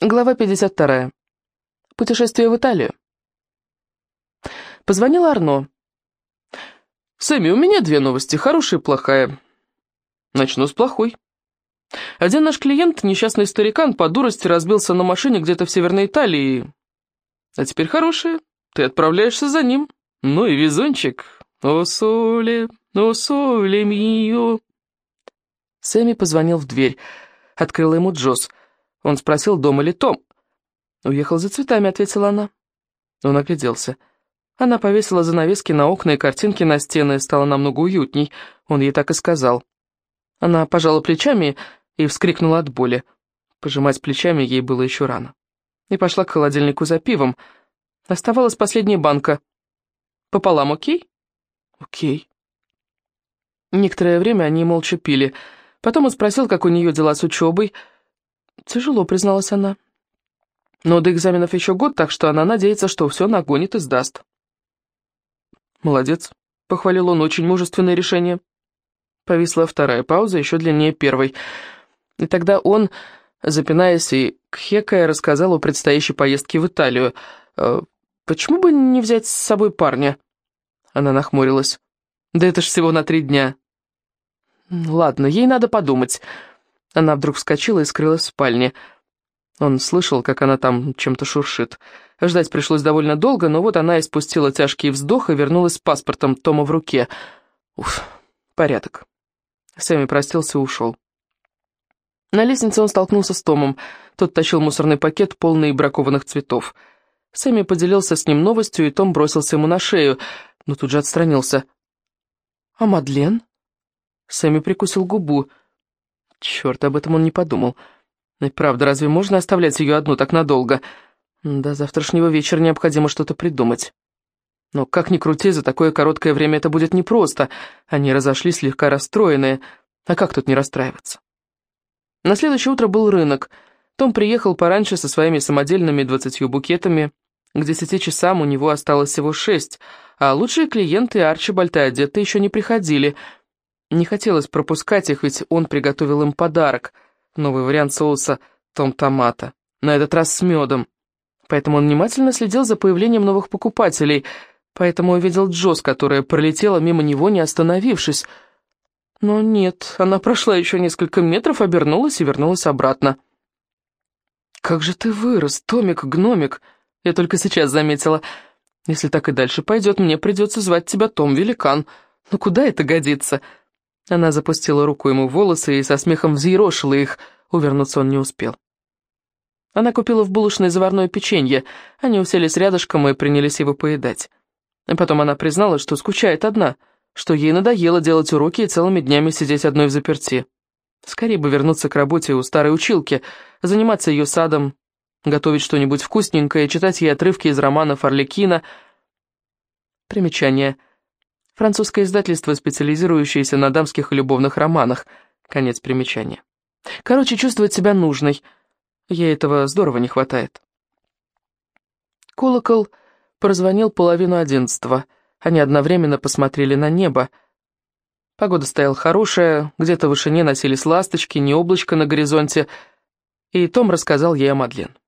Глава 52. Путешествие в Италию. Позвонил Арно. «Сэмми, у меня две новости, хорошая и плохая. Начну с плохой. Один наш клиент, несчастный старикан, по дурости разбился на машине где-то в Северной Италии. А теперь хорошая, ты отправляешься за ним. Ну и везунчик. О соле мио». Сэмми позвонил в дверь. Открыла ему Джосс. Он спросил, дома ли Том. «Уехал за цветами», — ответила она. Он огляделся. Она повесила занавески на окна и картинки на стены, стало намного уютней. Он ей так и сказал. Она пожала плечами и вскрикнула от боли. Пожимать плечами ей было еще рано. И пошла к холодильнику за пивом. Оставалась последняя банка. «Пополам, окей?» «Окей». Некоторое время они молча пили. Потом он спросил, как у нее дела с учебой. «Тяжело», — призналась она. «Но до экзаменов еще год, так что она надеется, что все нагонит и сдаст». «Молодец», — похвалил он, — «очень мужественное решение». Повисла вторая пауза, еще длиннее первой. И тогда он, запинаясь и кхекая, рассказал о предстоящей поездке в Италию. «Почему бы не взять с собой парня?» Она нахмурилась. «Да это ж всего на 3 дня». «Ладно, ей надо подумать». Она вдруг вскочила и скрылась в спальне. Он слышал, как она там чем-то шуршит. Ждать пришлось довольно долго, но вот она испустила тяжкий вздох и вернулась с паспортом Тома в руке. Уф, порядок. Сэмми простился и ушел. На лестнице он столкнулся с Томом. Тот тащил мусорный пакет, полный бракованных цветов. Сэмми поделился с ним новостью, и Том бросился ему на шею, но тут же отстранился. «А Мадлен?» Сэмми прикусил губу. Черт, об этом он не подумал. И правда, разве можно оставлять ее одну так надолго? До завтрашнего вечера необходимо что-то придумать. Но как ни крути, за такое короткое время это будет непросто. Они разошлись слегка расстроенные. А как тут не расстраиваться? На следующее утро был рынок. Том приехал пораньше со своими самодельными 20 букетами. К 10 часам у него осталось всего 6, а лучшие клиенты Арчибальд и Одетта еще не приходили. Не хотелось пропускать их, ведь он приготовил им подарок. Новый вариант соуса том-томата, на этот раз с медом. Поэтому он внимательно следил за появлением новых покупателей, поэтому увидел Джосс, которая пролетела мимо него, не остановившись. Но нет, она прошла еще несколько метров, обернулась и вернулась обратно. «Как же ты вырос, Томик-гномик!» Я только сейчас заметила. «Если так и дальше пойдет, мне придется звать тебя Том-великан. Ну куда это годится?» Она запустила руку ему в волосы и со смехом взъерошила их. Увернуться он не успел. Она купила в булочной заварное печенье. Они уселись рядышком и принялись его поедать. И потом она призналась, что скучает одна, что ей надоело делать уроки и целыми днями сидеть одной взаперти. Скорее бы вернуться к работе у старой училки, заниматься ее садом, готовить что-нибудь вкусненькое, читать ей отрывки из романов Арлекина. Примечание. Французское издательство, специализирующееся на дамских и любовных романах. Конец примечания. Короче, чувствовать себя нужной. Ей этого здорово не хватает. Колокол прозвонил 10:30. Они одновременно посмотрели на небо. Погода стояла хорошая, где-то в вышине носились ласточки, не облачко на горизонте. И Том рассказал ей о Мадлен.